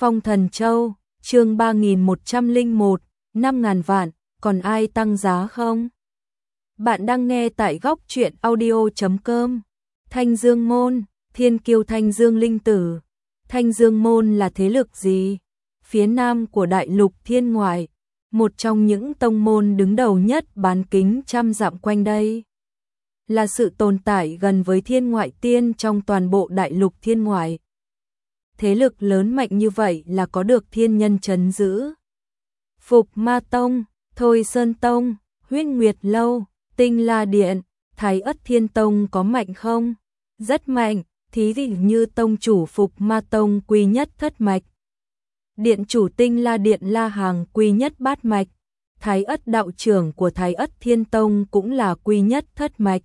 Phong Thần Châu, chương 3101, 5.000 vạn, còn ai tăng giá không? Bạn đang nghe tại góc truyện audio.com. Thanh Dương Môn, thiên kiêu Thanh Dương Linh Tử. Thanh Dương Môn là thế lực gì? Phía nam của đại lục thiên ngoại, một trong những tông môn đứng đầu nhất bán kính trăm dặm quanh đây. Là sự tồn tại gần với thiên ngoại tiên trong toàn bộ đại lục thiên ngoại. Thế lực lớn mạnh như vậy là có được thiên nhân trấn giữ. Phục Ma Tông, Thôi Sơn Tông, Huyết Nguyệt Lâu, Tinh La Điện, Thái Ất Thiên Tông có mạnh không? Rất mạnh, thí dụ như tông chủ Phục Ma Tông quy nhất thất mạch. Điện chủ Tinh La Điện La Hàng quy nhất bát mạch. Thái Ất đạo trưởng của Thái Ất Thiên Tông cũng là quy nhất thất mạch.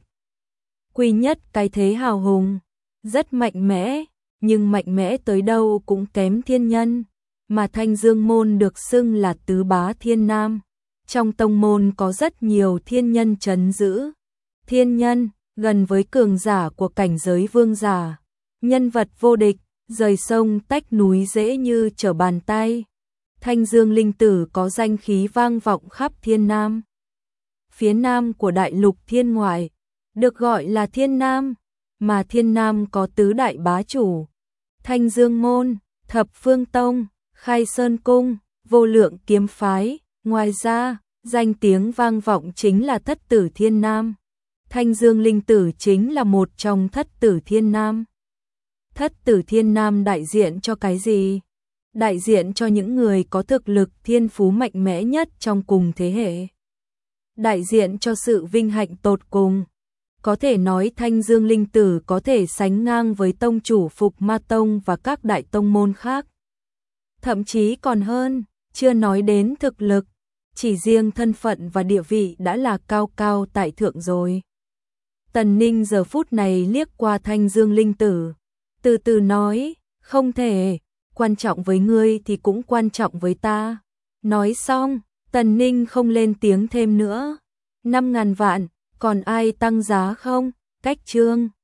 Quy nhất cái thế hào hùng, rất mạnh mẽ, nhưng mạnh mẽ tới đâu cũng kém thiên nhân, mà Thanh Dương Môn được xưng là tứ bá thiên nam. Trong tông môn có rất nhiều thiên nhân trấn giữ. Thiên nhân, gần với cường giả của cảnh giới vương giả. Nhân vật vô địch, rời sông tách núi dễ như trở bàn tay. Thanh Dương Linh Tử có danh khí vang vọng khắp thiên nam. Phía nam của đại lục thiên ngoại, được gọi là thiên nam, mà thiên nam có tứ đại bá chủ. Thanh Dương Môn, Thập Phương Tông, Khai Sơn Cung, Vô Lượng Kiếm Phái. Ngoài ra, danh tiếng vang vọng chính là Thất Tử Thiên Nam. Thanh Dương Linh Tử chính là một trong Thất Tử Thiên Nam. Thất Tử Thiên Nam đại diện cho cái gì? Đại diện cho những người có thực lực thiên phú mạnh mẽ nhất trong cùng thế hệ. Đại diện cho sự vinh hạnh tột cùng. Có thể nói Thanh Dương Linh Tử có thể sánh ngang với tông chủ Phục Ma Tông và các đại tông môn khác. Thậm chí còn hơn, chưa nói đến thực lực, chỉ riêng thân phận và địa vị đã là cao cao tại thượng rồi. Tần Ninh giờ phút này liếc qua Thanh Dương Linh Tử, từ từ nói, không thể, quan trọng với ngươi thì cũng quan trọng với ta. Nói xong, Tần Ninh không lên tiếng thêm nữa. 5.000 vạn, còn ai tăng giá không? Cách chương